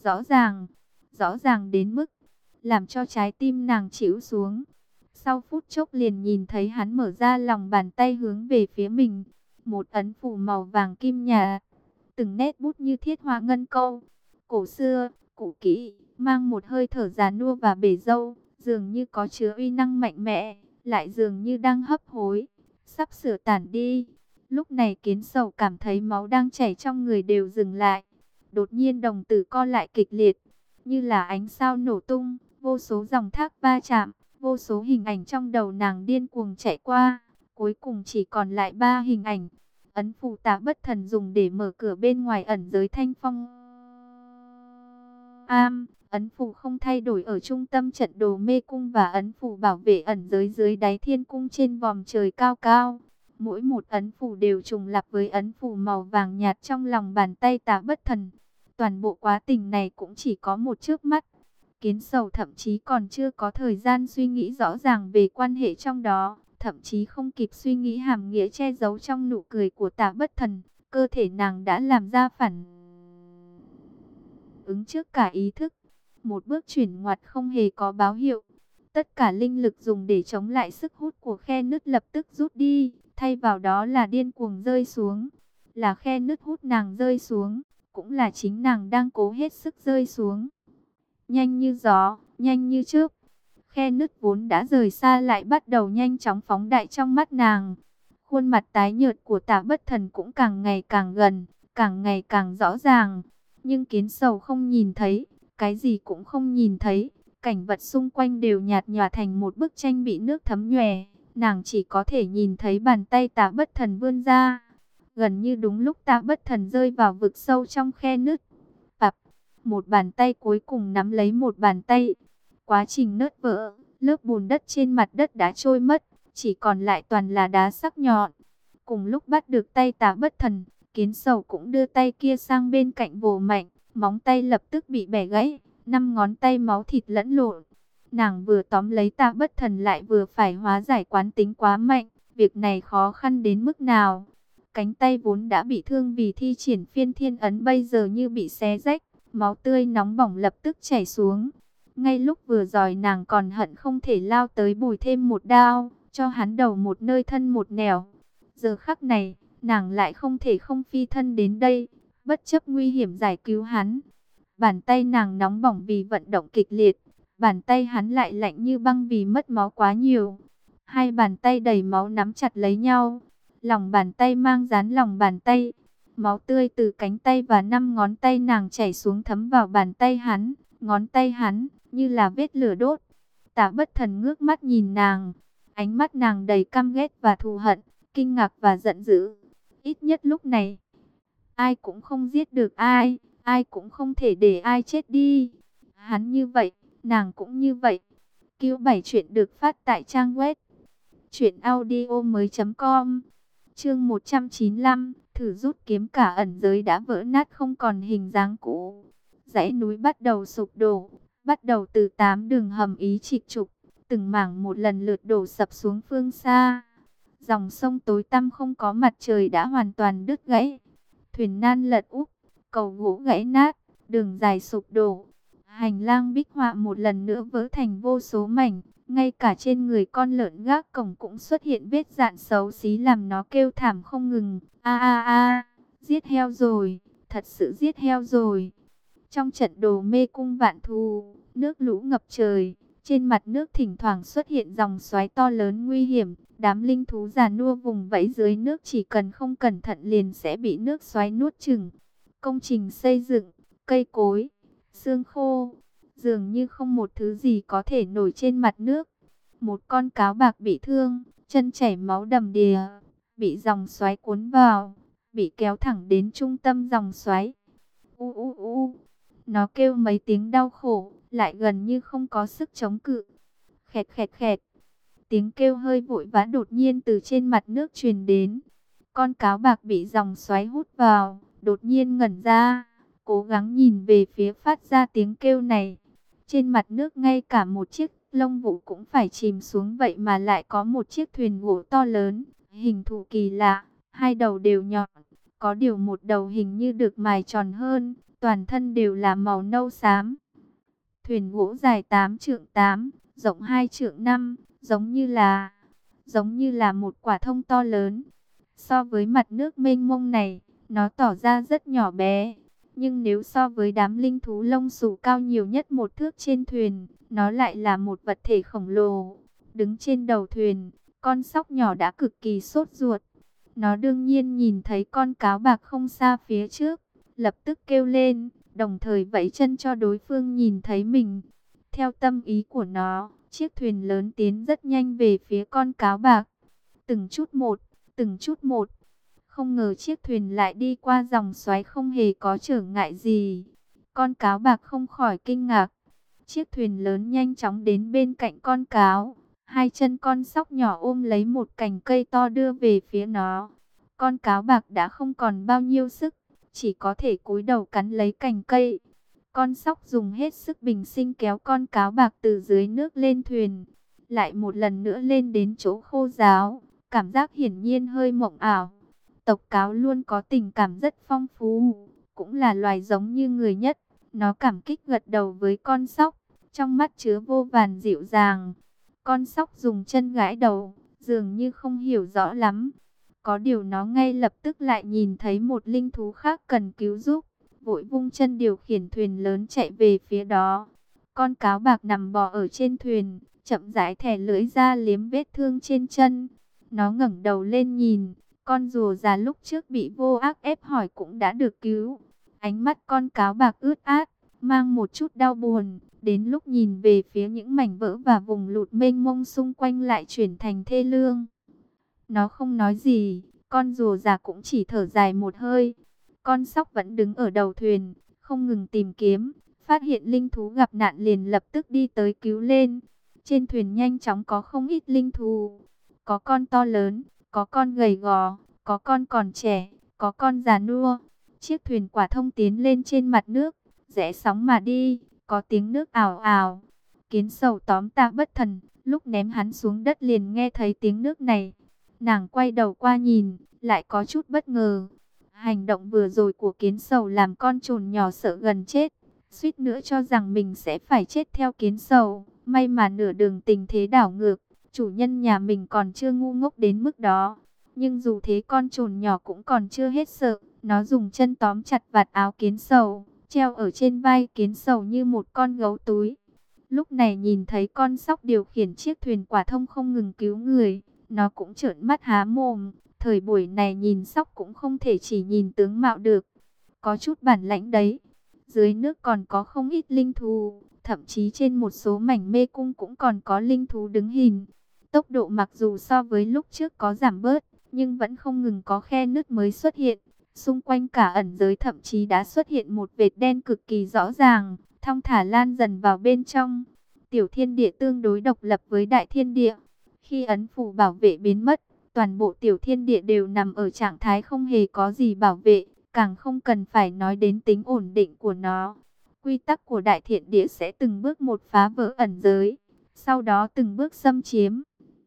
rõ ràng đến mức làm cho trái tim nàng chịu xuống. Sau phút chốc liền nhìn thấy hắn mở ra lòng bàn tay hướng về phía mình, một ấn phù màu vàng kim nhạt, từng nét bút như thiết hoa ngân câu, cổ xưa, cũ kỹ, mang một hơi thở già nua và bể dâu, dường như có chứa uy năng mạnh mẽ, lại dường như đang hấp hối, sắp sửa tản đi. Lúc này Kiến Sầu cảm thấy máu đang chảy trong người đều dừng lại. Đột nhiên đồng tử co lại kịch liệt, như là ánh sao nổ tung, vô số dòng thác va chạm, vô số hình ảnh trong đầu nàng điên cuồng chạy qua. Cuối cùng chỉ còn lại 3 hình ảnh. Ấn phù Tả Bất Thần dùng để mở cửa bên ngoài ẩn giới Thanh Phong Am, ấn phù không thay đổi ở trung tâm trận đồ mê cung và ấn phù bảo vệ ẩn giới dưới đáy thiên cung trên vòm trời cao cao. Mỗi một ấn phù đều trùng lặp với ấn phù màu vàng nhạt trong lòng bàn tay Tả Bất Thần. Toàn bộ quá trình này cũng chỉ có một chớp mắt. Kiến Sầu thậm chí còn chưa có thời gian suy nghĩ rõ ràng về quan hệ trong đó, thậm chí không kịp suy nghĩ hàm nghĩa che giấu trong nụ cười của Tả Bất Thần, cơ thể nàng đã làm ra phản ứng trước cả ý thức. Một bước chuyển ngoặt không hề có báo hiệu. Tất cả linh lực dùng để chống lại sức hút của khe nứt lập tức rút đi, thay vào đó là điên cuồng rơi xuống. Là khe nứt hút nàng rơi xuống, cũng là chính nàng đang cố hết sức rơi xuống. Nhanh như gió, nhanh như chớp. Khe nứt vốn đã rời xa lại bắt đầu nhanh chóng phóng đại trong mắt nàng. Khuôn mặt tái nhợt của Tạ Bất Thần cũng càng ngày càng gần, càng ngày càng rõ ràng. Nhưng Kiến Sầu không nhìn thấy, cái gì cũng không nhìn thấy. Cảnh vật xung quanh đều nhạt nhòa thành một bức tranh bị nước thấm nhòe. Nàng chỉ có thể nhìn thấy bàn tay Tạ Bất Thần vươn ra. Gần như đúng lúc Tạ Bất Thần rơi vào vực sâu trong khe nứt. Bạp, một bàn tay cuối cùng nắm lấy một bàn tay. Quá trình nứt vỡ, lớp bùn đất trên mặt đất đã trôi mất, chỉ còn lại toàn là đá sắc nhọn. Cùng lúc bắt được tay Tạ Bất Thần, Kiến Sầu cũng đưa tay kia sang bên cạnh vồ mạnh, móng tay lập tức bị bẻ gãy, 5 ngón tay máu thịt lẫn lộn. Nàng vừa tóm lấy Tạ Bất Thần lại vừa phải hóa giải quán tính quá mạnh, việc này khó khăn đến mức nào. Cánh tay vốn đã bị thương vì thi triển phiên thiên ấn bây giờ như bị xé rách, máu tươi nóng bỏng lập tức chảy xuống. Ngay lúc vừa rồi nàng còn hận không thể lao tới bùi thêm một đao, cho hắn đầu một nơi thân một nẻo. Giờ khắc này, nàng lại không thể không phi thân đến đây, bất chấp nguy hiểm giải cứu hắn. Bàn tay nàng nóng bỏng vì vận động kịch liệt, bàn tay hắn lại lạnh như băng vì mất máu quá nhiều. Hai bàn tay đầy máu nắm chặt lấy nhau, lòng bàn tay mang dán lòng bàn tay. Máu tươi từ cánh tay và 5 ngón tay nàng chảy xuống thấm vào bàn tay hắn, ngón tay hắn như là vết lửa đốt. Tạ Bất Thần ngước mắt nhìn nàng, ánh mắt nàng đầy căm ghét và thù hận, kinh ngạc và giận dữ. Ít nhất lúc này, ai cũng không giết được ai, ai cũng không thể để ai chết đi. Hắn như vậy, nàng cũng như vậy. Cứu 7 chuyện được phát tại trang web truyệnaudiomoi.com. Chương 195, thử rút kiếm cả ẩn giới đã vỡ nát không còn hình dáng cũ. Dãy núi bắt đầu sụp đổ, bắt đầu từ 8 đường hầm ý trịch trục, từng mảng một lần lượt đổ sập xuống phương xa. Dòng sông tối tăm không có mặt trời đã hoàn toàn đứt gãy. Thuyền nan lật úp, cầu gỗ gãy nát, đường dài sụp đổ. Hành lang bích họa một lần nữa vỡ thành vô số mảnh. Ngay cả trên người con lợn gác cổng cũng xuất hiện vết rạn xấu xí làm nó kêu thảm không ngừng. A a a, giết heo rồi, thật sự giết heo rồi. Trong trận đồ mê cung vạn thù, nước lũ ngập trời. Trên mặt nước thỉnh thoảng xuất hiện dòng xoáy to lớn nguy hiểm. Đám linh thú già nua vùng vẫy dưới nước chỉ cần không cẩn thận liền sẽ bị nước xoáy nuốt chửng. Công trình xây dựng, cây cối, xương khô, dường như không một thứ gì có thể nổi trên mặt nước. Một con cáo bạc bị thương, chân chảy máu đầm đìa, bị dòng xoáy cuốn vào, bị kéo thẳng đến trung tâm dòng xoáy. U u u, nó kêu mấy tiếng đau khổ, lại gần như không có sức chống cự. Khẹt khẹt khẹt. Tiếng kêu hơi vội vã đột nhiên từ trên mặt nước truyền đến. Con cáo bạc bị dòng xoáy hút vào, đột nhiên ngẩn ra, cố gắng nhìn về phía phát ra tiếng kêu này. Trên mặt nước ngay cả một chiếc lông vũ cũng phải chìm xuống, vậy mà lại có một chiếc thuyền gỗ to lớn, hình thù kỳ lạ, hai đầu đều nhọn, có điều một đầu hình như được mài tròn hơn, toàn thân đều là màu nâu xám. Thuyền gỗ dài 8 trượng 8, rộng 2 trượng 5, giống như là một quả thông to lớn. So với mặt nước mênh mông này, nó tỏ ra rất nhỏ bé. Nhưng nếu so với đám linh thú lông xù cao nhiều nhất một thước trên thuyền, nó lại là một vật thể khổng lồ. Đứng trên đầu thuyền, con sóc nhỏ đã cực kỳ sốt ruột. Nó đương nhiên nhìn thấy con cáo bạc không xa phía trước, lập tức kêu lên, đồng thời vẫy chân cho đối phương nhìn thấy mình. Theo tâm ý của nó, chiếc thuyền lớn tiến rất nhanh về phía con cáo bạc. Từng chút một, từng chút một. Không ngờ chiếc thuyền lại đi qua dòng xoáy không hề có trở ngại gì. Con cáo bạc không khỏi kinh ngạc. Chiếc thuyền lớn nhanh chóng đến bên cạnh con cáo. Hai chân con sóc nhỏ ôm lấy một cành cây to đưa về phía nó. Con cáo bạc đã không còn bao nhiêu sức, chỉ có thể cúi đầu cắn lấy cành cây. Con sóc dùng hết sức bình sinh kéo con cáo bạc từ dưới nước lên thuyền. Lại một lần nữa lên đến chỗ khô ráo. Cảm giác hiển nhiên hơi mộng ảo. Tộc cáo luôn có tình cảm rất phong phú, cũng là loài giống như người nhất. Nó cảm kích gật đầu với con sóc, trong mắt chứa vô vàn dịu dàng. Con sóc dùng chân gãi đầu, dường như không hiểu rõ lắm. Có điều nó ngay lập tức lại nhìn thấy một linh thú khác cần cứu giúp, vội vung chân điều khiển thuyền lớn chạy về phía đó. Con cáo bạc nằm bò ở trên thuyền, chậm rãi thè lưỡi ra liếm vết thương trên chân. Nó ngẩng đầu lên nhìn, con rùa già lúc trước bị vô ác ép hỏi cũng đã được cứu. Ánh mắt con cáo bạc ướt át, mang một chút đau buồn. Đến lúc nhìn về phía những mảnh vỡ và vùng lụt mênh mông xung quanh lại chuyển thành thê lương. Nó không nói gì, con rùa già cũng chỉ thở dài một hơi. Con sóc vẫn đứng ở đầu thuyền, không ngừng tìm kiếm. Phát hiện linh thú gặp nạn liền lập tức đi tới cứu lên. Trên thuyền nhanh chóng có không ít linh thú. Có con to lớn, có con gầy gò, có con còn trẻ, có con già nua. Chiếc thuyền quả thông tiến lên trên mặt nước, rẽ sóng mà đi, có tiếng nước ào ào. Kiến sầu tóm Tạ Bất Thần, lúc ném hắn xuống đất liền nghe thấy tiếng nước này. Nàng quay đầu qua nhìn, lại có chút bất ngờ. Hành động vừa rồi của kiến sầu làm con trồn nhỏ sợ gần chết, suýt nữa cho rằng mình sẽ phải chết theo kiến sầu. May mà nửa đường tình thế đảo ngược, chủ nhân nhà mình còn chưa ngu ngốc đến mức đó. Nhưng dù thế con trồn nhỏ cũng còn chưa hết sợ, nó dùng chân tóm chặt vạt áo kiến sầu, treo ở trên vai kiến sầu như một con gấu túi. Lúc này nhìn thấy con sóc điều khiển chiếc thuyền quả thông không ngừng cứu người, nó cũng trợn mắt há mồm. Thời buổi này nhìn sóc cũng không thể chỉ nhìn tướng mạo được, có chút bản lãnh đấy. Dưới nước còn có không ít linh thú, thậm chí trên một số mảnh mê cung cũng còn có linh thú đứng hình. Tốc độ mặc dù so với lúc trước có giảm bớt, nhưng vẫn không ngừng có khe nứt mới xuất hiện. Xung quanh cả ẩn giới thậm chí đã xuất hiện một vệt đen cực kỳ rõ ràng, thong thả lan dần vào bên trong. Tiểu thiên địa tương đối độc lập với đại thiên địa. Khi ấn phù bảo vệ biến mất, toàn bộ tiểu thiên địa đều nằm ở trạng thái không hề có gì bảo vệ, càng không cần phải nói đến tính ổn định của nó. Quy tắc của đại thiên địa sẽ từng bước một phá vỡ ẩn giới, sau đó từng bước xâm chiếm.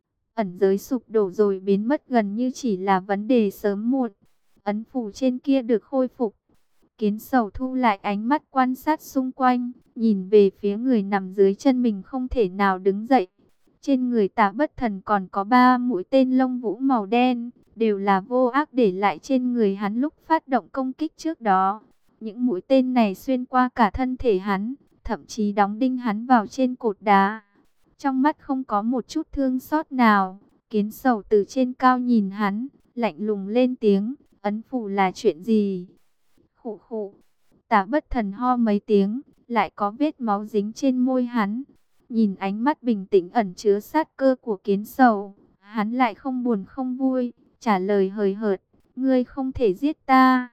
Ẩn giới sụp đổ rồi biến mất gần như chỉ là vấn đề sớm muộn. Ấn phù trên kia được khôi phục. Kiến sầu thu lại ánh mắt quan sát xung quanh, nhìn về phía người nằm dưới chân mình không thể nào đứng dậy. Trên người Tạ Bất Thần còn có 3 mũi tên lông vũ màu đen, đều là vô ác để lại trên người hắn lúc phát động công kích trước đó. Những mũi tên này xuyên qua cả thân thể hắn, thậm chí đóng đinh hắn vào trên cột đá. Trong mắt không có một chút thương xót nào, kiến sầu từ trên cao nhìn hắn, lạnh lùng lên tiếng, ấn phù là chuyện gì? Khụ khụ, Tạ Bất Thần ho mấy tiếng, lại có vết máu dính trên môi hắn. Nhìn ánh mắt bình tĩnh ẩn chứa sát cơ của kiến sầu, hắn lại không buồn không vui, trả lời hời hợt, ngươi không thể giết ta.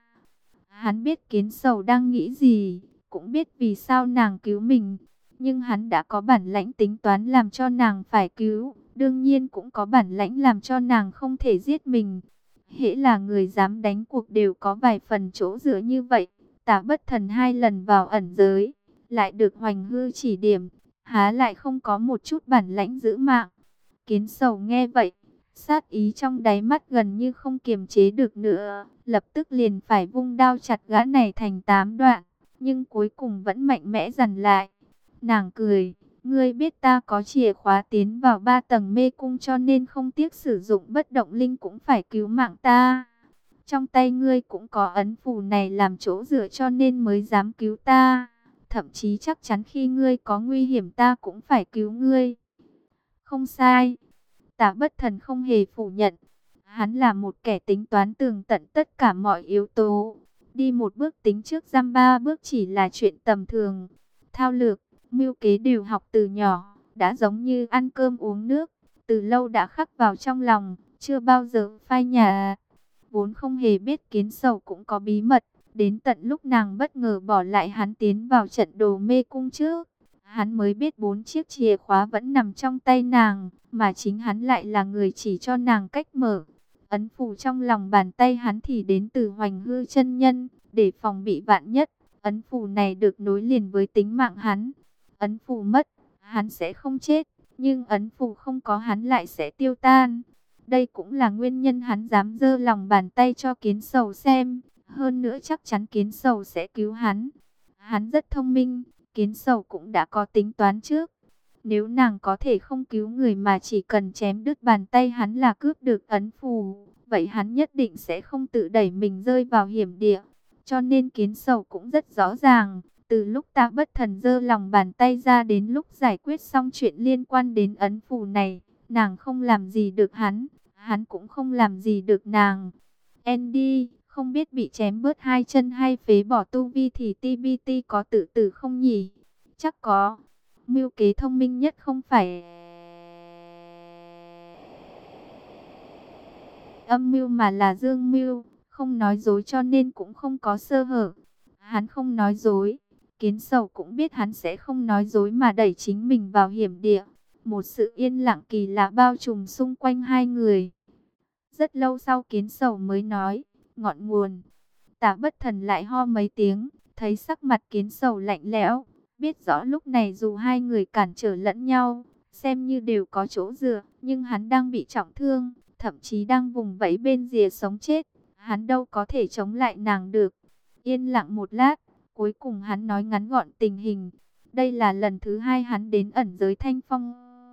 Hắn biết kiến sầu đang nghĩ gì, cũng biết vì sao nàng cứu mình, nhưng hắn đã có bản lãnh tính toán làm cho nàng phải cứu, đương nhiên cũng có bản lãnh làm cho nàng không thể giết mình. Hễ là người dám đánh cuộc đều có vài phần chỗ dựa như vậy. Tạ Bất Thần 2 lần vào ẩn giới, lại được Hoành Hư chỉ điểm, há lại không có một chút bản lãnh giữ mạng. Kiến sầu nghe vậy, sát ý trong đáy mắt gần như không kiềm chế được nữa, lập tức liền phải vung đao chặt gã này thành 8 đoạn, nhưng cuối cùng vẫn mạnh mẽ dằn lại. Nàng cười, ngươi biết ta có chìa khóa tiến vào 3 tầng mê cung cho nên không tiếc sử dụng bất động linh cũng phải cứu mạng ta. Trong tay ngươi cũng có ấn phù này làm chỗ dựa cho nên mới dám cứu ta. Thậm chí chắc chắn khi ngươi có nguy hiểm ta cũng phải cứu ngươi. Không sai. Tạ Bất Thần không hề phủ nhận. Hắn là một kẻ tính toán tường tận tất cả mọi yếu tố. Đi một bước tính trước dăm 3 bước chỉ là chuyện tầm thường. Thao lược, mưu kế đều học từ nhỏ, đã giống như ăn cơm uống nước, từ lâu đã khắc vào trong lòng, chưa bao giờ phai nhạt. Vốn không hề biết kiến sầu cũng có bí mật, đến tận lúc nàng bất ngờ bỏ lại hắn tiến vào trận đồ mê cung trước, hắn mới biết 4 chiếc chìa khóa vẫn nằm trong tay nàng, mà chính hắn lại là người chỉ cho nàng cách mở. Ấn phù trong lòng bàn tay hắn thì đến từ Hoành Hư chân nhân, để phòng bị vạn nhất. Ấn phù này được nối liền với tính mạng hắn. Ấn phù mất, hắn sẽ không chết, nhưng ấn phù không có hắn lại sẽ tiêu tan. Đây cũng là nguyên nhân hắn dám giơ lòng bàn tay cho kiến sầu xem. Hơn nữa chắc chắn kiến sầu sẽ cứu hắn. Hắn rất thông minh, Kiến Sầu cũng đã có tính toán trước. Nếu nàng có thể không cứu người mà chỉ cần chém đứt bàn tay hắn là cướp được ấn phù, vậy hắn nhất định sẽ không tự đẩy mình rơi vào hiểm địa. Cho nên Kiến Sầu cũng rất rõ ràng, từ lúc Tạ Bất Thần giơ lòng bàn tay ra đến lúc giải quyết xong chuyện liên quan đến ấn phù này, nàng không làm gì được hắn, hắn cũng không làm gì được nàng. Andy, không biết bị chém bớt hai chân hay phế bỏ tu vi thì TBT có tự tử không nhỉ? Chắc có. Mưu kế thông minh nhất không phải âm mưu mà là dương mưu, không nói dối cho nên cũng không có sơ hở. Hắn không nói dối, Kiến Sầu cũng biết hắn sẽ không nói dối mà đẩy chính mình vào hiểm địa. Một sự yên lặng kỳ lạ bao trùm xung quanh hai người. Rất lâu sau Kiến Sầu mới nói, ngọn nguồn. Tạ Bất Thần lại ho mấy tiếng, thấy sắc mặt Kiến Sầu lạnh lẽo, biết rõ lúc này dù hai người cản trở lẫn nhau, xem như đều có chỗ dựa, nhưng hắn đang bị trọng thương, thậm chí đang vùng vẫy bên rìa sống chết, hắn đâu có thể chống lại nàng được. Yên lặng một lát, cuối cùng hắn nói ngắn gọn tình hình. Đây là lần thứ hai hắn đến ẩn giới Thanh Phong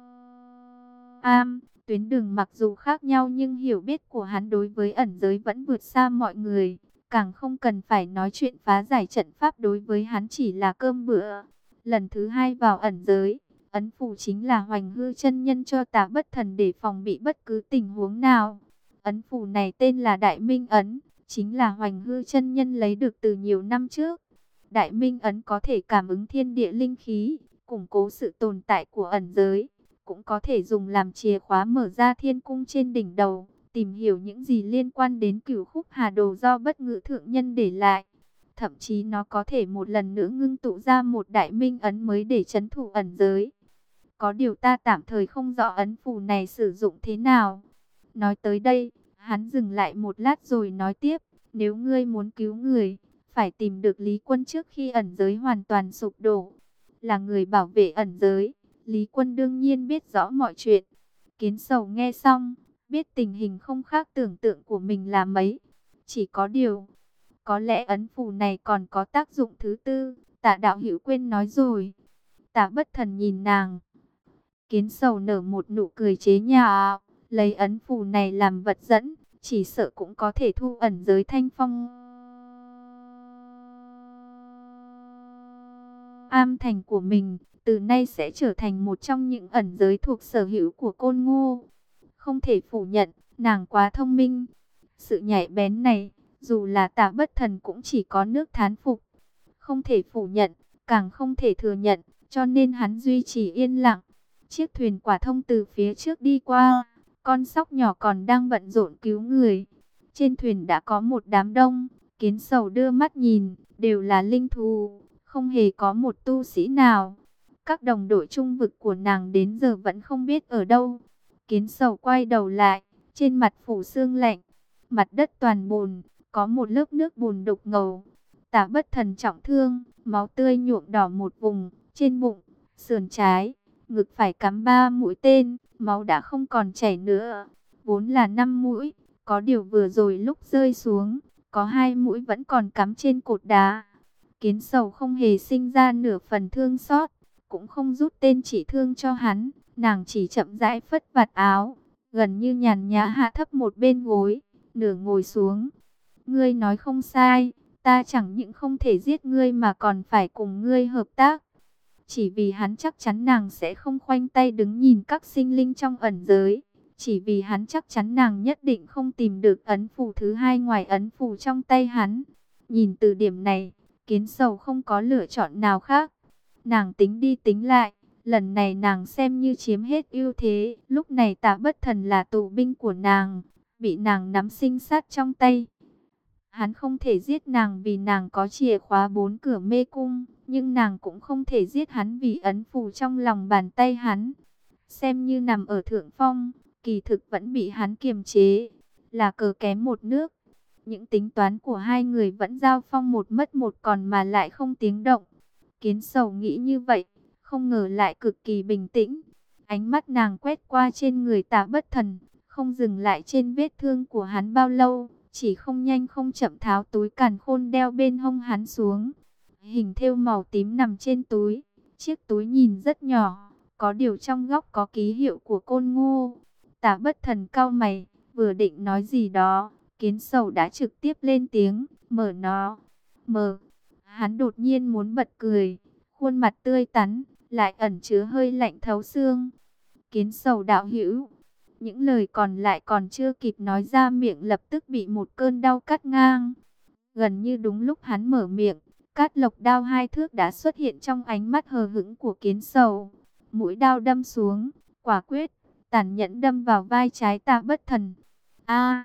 Am. Tuyến đường mặc dù khác nhau nhưng hiểu biết của hắn đối với ẩn giới vẫn vượt xa mọi người. Càng không cần phải nói chuyện phá giải trận pháp, đối với hắn chỉ là cơm bữa. Lần thứ hai vào ẩn giới, ấn phù chính là Hoành Hư chân nhân cho Tạ Bất Thần để phòng bị bất cứ tình huống nào. Ấn phù này tên là Đại Minh Ấn, chính là Hoành Hư chân nhân lấy được từ nhiều năm trước. Đại Minh Ấn có thể cảm ứng thiên địa linh khí, củng cố sự tồn tại của ẩn giới, cũng có thể dùng làm chìa khóa mở ra thiên cung trên đỉnh đầu, tìm hiểu những gì liên quan đến Cửu Khúc Hà Đồ do Bất Ngự thượng nhân để lại. Thậm chí nó có thể một lần nữa ngưng tụ ra một Đại Minh Ấn mới để trấn thủ ẩn giới. Có điều ta tạm thời không rõ ấn phù này sử dụng thế nào. Nói tới đây, hắn dừng lại một lát rồi nói tiếp, nếu ngươi muốn cứu người, phải tìm được Lý Quân trước khi ẩn giới hoàn toàn sụp đổ. Là người bảo vệ ẩn giới, Lý Quân đương nhiên biết rõ mọi chuyện. Kiến Sầu nghe xong, biết tình hình không khác tưởng tượng của mình là mấy. Chỉ có điều, có lẽ ấn phù này còn có tác dụng thứ tư, Tạ đạo hữu quên nói rồi. Tạ Bất Thần nhìn nàng. Kiến Sầu nở một nụ cười chế nhạo, lấy ấn phù này làm vật dẫn, chỉ sợ cũng có thể thu ẩn giới Thanh Phong Am thành của mình, từ nay sẽ trở thành một trong những ẩn giới thuộc sở hữu của Côn Ngô. Không thể phủ nhận, nàng quá thông minh. Sự nhạy bén này, dù là Tạ Bất Thần cũng chỉ có nước thán phục. Không thể phủ nhận, càng không thể thừa nhận, cho nên hắn duy trì yên lặng. Chiếc thuyền quả thông từ phía trước đi qua, con sóc nhỏ còn đang bận rộn cứu người. Trên thuyền đã có một đám đông, Kiến Sầu đưa mắt nhìn, đều là linh thú, không hề có một tu sĩ nào. Các đồng đội trung vực của nàng đến giờ vẫn không biết ở đâu. Kiến Sầu quay đầu lại, trên mặt phủ sương lạnh, mặt đất toàn bùn, có một lớp nước bùn đục ngầu. Tạ Bất Thần trọng thương, máu tươi nhuộm đỏ một vùng, trên bụng, sườn trái, ngực phải cắm 3 mũi tên, máu đã không còn chảy nữa. Vốn là 5 mũi, có điều vừa rồi lúc rơi xuống, có 2 mũi vẫn còn cắm trên cột đá. Kiến Sầu không hề sinh ra nửa phần thương xót, cũng không rút tên chỉ thương cho hắn, nàng chỉ chậm rãi phất vạt áo, gần như nhàn nhã hạ thấp một bên gối, nửa ngồi xuống. Ngươi nói không sai, ta chẳng những không thể giết ngươi mà còn phải cùng ngươi hợp tác. Chỉ vì hắn chắc chắn nàng sẽ không khoanh tay đứng nhìn các sinh linh trong ẩn giới. Chỉ vì hắn chắc chắn nàng nhất định không tìm được ấn phù thứ hai ngoài ấn phù trong tay hắn. Nhìn từ điểm này, Kiến Sầu không có lựa chọn nào khác. Nàng tính đi tính lại, lần này nàng xem như chiếm hết ưu thế. Lúc này Tạ Bất Thần là tù binh của nàng, bị nàng nắm sinh sát trong tay. Hắn không thể giết nàng vì nàng có chìa khóa 4 cửa mê cung, nhưng nàng cũng không thể giết hắn vì ấn phù trong lòng bàn tay hắn. Xem như nằm ở thượng phong, kỳ thực vẫn bị hắn kiềm chế, là cờ kém một nước. Những tính toán của hai người vẫn giao phong một mất một còn mà lại không tiếng động. Kiến Sầu nghĩ như vậy, không ngờ lại cực kỳ bình tĩnh. Ánh mắt nàng quét qua trên người Tạ Bất Thần, không dừng lại trên vết thương của hắn bao lâu, chỉ không nhanh không chậm tháo túi càn khôn đeo bên hông hắn xuống. hình thêu màu tím nằm trên túi. Chiếc túi nhìn rất nhỏ, có điều trong góc có ký hiệu của Côn Ngô. Tả Bất Thần cau mày, vừa định nói gì đó, Kiến Sầu đã trực tiếp lên tiếng, mở nó. Mở. Hắn đột nhiên muốn bật cười, khuôn mặt tươi tắn, lại ẩn chứa hơi lạnh thấu xương. Kiến Sầu đạo hữu. Những lời còn lại còn chưa kịp nói ra miệng lập tức bị một cơn đau cắt ngang. Gần như đúng lúc hắn mở miệng, Cát Lộc đao 2 thước đã xuất hiện trong ánh mắt hờ hững của Kiến Sầu. Mũi đao đâm xuống, quả quyết, tàn nhẫn đâm vào vai trái Tả Bất Thần. A!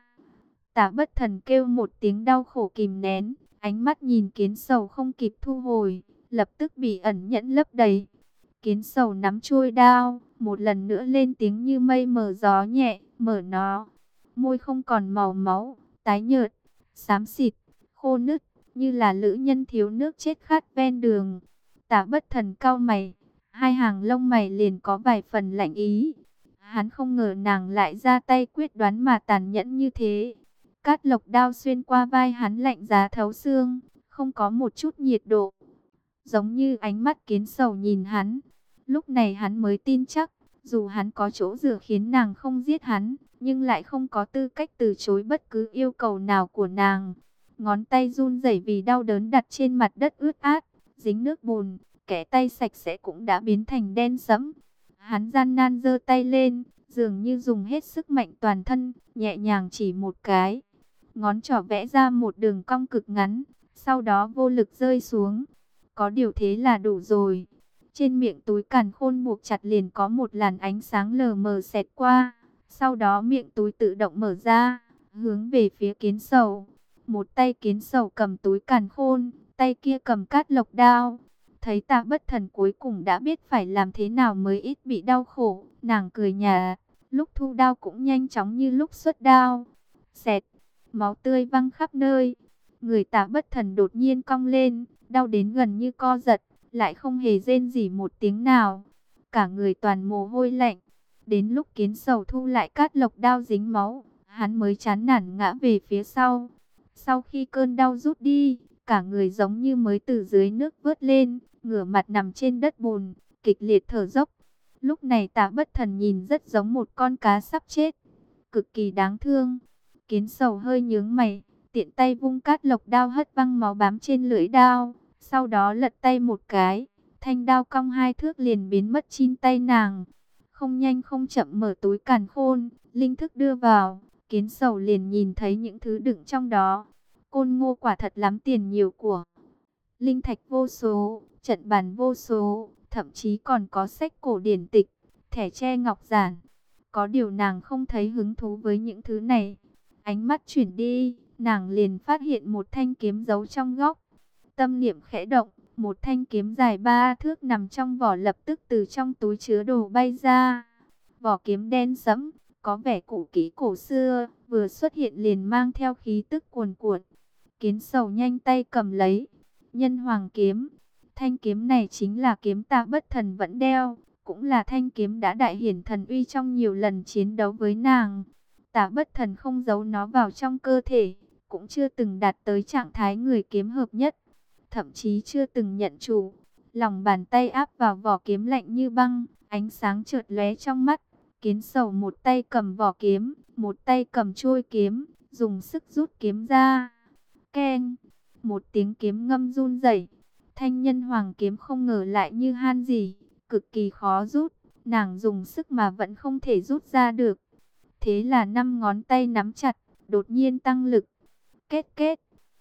Tả Bất Thần kêu một tiếng đau khổ kìm nén, ánh mắt nhìn Kiến Sầu không kịp thu hồi, lập tức bị ẩn nhẫn lấp đầy. Kiến Sầu nắm chuôi đao, một lần nữa lên tiếng như mây mờ gió nhẹ, mở nó. Môi không còn màu máu, tái nhợt, xám xịt, khô nứt, như là lữ nhân thiếu nước chết khát ven đường. Tả Bất Thần cau mày, hai hàng lông mày liền có vài phần lạnh ý. Hắn không ngờ nàng lại ra tay quyết đoán mà tàn nhẫn như thế. Cát Lộc đao xuyên qua vai hắn lạnh giá thấu xương, không có một chút nhiệt độ. Giống như ánh mắt Kiến Sầu nhìn hắn. Lúc này hắn mới tin chắc, dù hắn có chỗ dựa khiến nàng không giết hắn, nhưng lại không có tư cách từ chối bất cứ yêu cầu nào của nàng. Ngón tay run rẩy vì đau đớn đặt trên mặt đất ướt át, dính nước bùn, kẽ tay sạch sẽ cũng đã biến thành đen sẫm. Hắn gian nan giơ tay lên, dường như dùng hết sức mạnh toàn thân, nhẹ nhàng chỉ một cái. Ngón trỏ vẽ ra một đường cong cực ngắn, sau đó vô lực rơi xuống. Có điều thế là đủ rồi. Trên miệng túi càn khôn buộc chặt liền có một làn ánh sáng lờ mờ xẹt qua. Sau đó miệng túi tự động mở ra, hướng về phía Kiến Sầu. Một tay Kiến Sầu cầm túi càn khôn, tay kia cầm Cát Lộc đao. Thấy Tả Bất Thần cuối cùng đã biết phải làm thế nào mới ít bị đau khổ, nàng cười nhạt, lúc thu đao cũng nhanh chóng như lúc xuất đao. Xẹt, máu tươi văng khắp nơi. Người Tả Bất Thần đột nhiên cong lên, đau đến gần như co giật, lại không hề rên rỉ một tiếng nào. Cả người toàn mồ hôi lạnh. Đến lúc Kiến Sầu thu lại Cát Lộc đao dính máu, hắn mới chán nản ngã về phía sau. Sau khi cơn đau rút đi, cả người giống như mới từ dưới nước vớt lên, ngửa mặt nằm trên đất bùn, kịch liệt thở dốc. Lúc này Tả Bất Thần nhìn rất giống một con cá sắp chết, cực kỳ đáng thương. Kiến Sầu hơi nhướng mày, tiện tay vung Cát Lộc đao hất văng máu bám trên lưỡi đao, sau đó lật tay một cái, thanh đao cong 2 thước liền biến mất trên tay nàng. Không nhanh không chậm mở túi càn khôn, linh thức đưa vào, Kiến Sầu liền nhìn thấy những thứ đựng trong đó. Côn Ngô quả thật lắm tiền nhiều của, linh thạch vô số, trận bàn vô số, thậm chí còn có sách cổ điển tịch, thẻ tre ngọc giản. Có điều nàng không thấy hứng thú với những thứ này. Ánh mắt chuyển đi, nàng liền phát hiện một thanh kiếm giấu trong góc. Tâm niệm khẽ động, một thanh kiếm dài 3 thước nằm trong vỏ lập tức từ trong túi chứa đồ bay ra. Vỏ kiếm đen sẫm, có vẻ cũ kỹ cổ xưa, vừa xuất hiện liền mang theo khí tức cuồn cuộn. Kiến Sầu nhanh tay cầm lấy. Nhân Hoàng kiếm. Thanh kiếm này chính là kiếm Tả Bất Thần vẫn đeo, cũng là thanh kiếm đã đại hiển thần uy trong nhiều lần chiến đấu với nàng. Tả Bất Thần không giấu nó vào trong cơ thể, cũng chưa từng đạt tới trạng thái người kiếm hợp nhất, thậm chí chưa từng nhận chủ. Lòng bàn tay áp vào vỏ kiếm lạnh như băng, ánh sáng chợt lóe trong mắt. Kiến Sầu một tay cầm vỏ kiếm, một tay cầm chuôi kiếm, dùng sức rút kiếm ra. Keng, một tiếng kiếm ngâm run rẩy. Thanh Nhân Hoàng kiếm không ngờ lại như han gì, cực kỳ khó rút, nàng dùng sức mà vẫn không thể rút ra được. Thế là 5 ngón tay nắm chặt, đột nhiên tăng lực. Kết kết,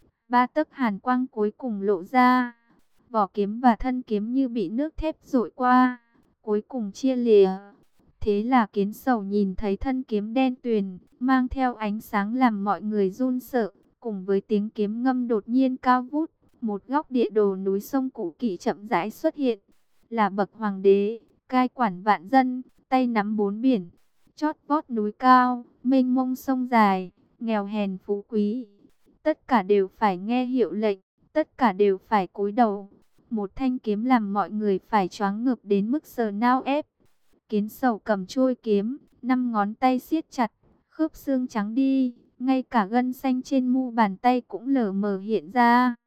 3 tấc hàn quang cuối cùng lộ ra. Vỏ kiếm và thân kiếm như bị nước thép dội qua, cuối cùng chia lìa. Thế là Kiến Sầu nhìn thấy thân kiếm đen tuyền, mang theo ánh sáng làm mọi người run sợ, cùng với tiếng kiếm ngâm đột nhiên cao vút. Một góc địa đồ núi sông cũ kỹ chậm rãi xuất hiện, là bậc hoàng đế, cai quản vạn dân, tay nắm 4 biển, chót vót núi cao, mênh mông sông dài, nghèo hèn phú quý. Tất cả đều phải nghe hiệu lệnh, tất cả đều phải cúi đầu. Một thanh kiếm làm mọi người phải choáng ngợp đến mức sờ nao ép. Kiến Sầu cầm chuôi kiếm, 5 ngón tay siết chặt, khớp xương trắng đi, ngay cả gân xanh trên mu bàn tay cũng lờ mờ hiện ra.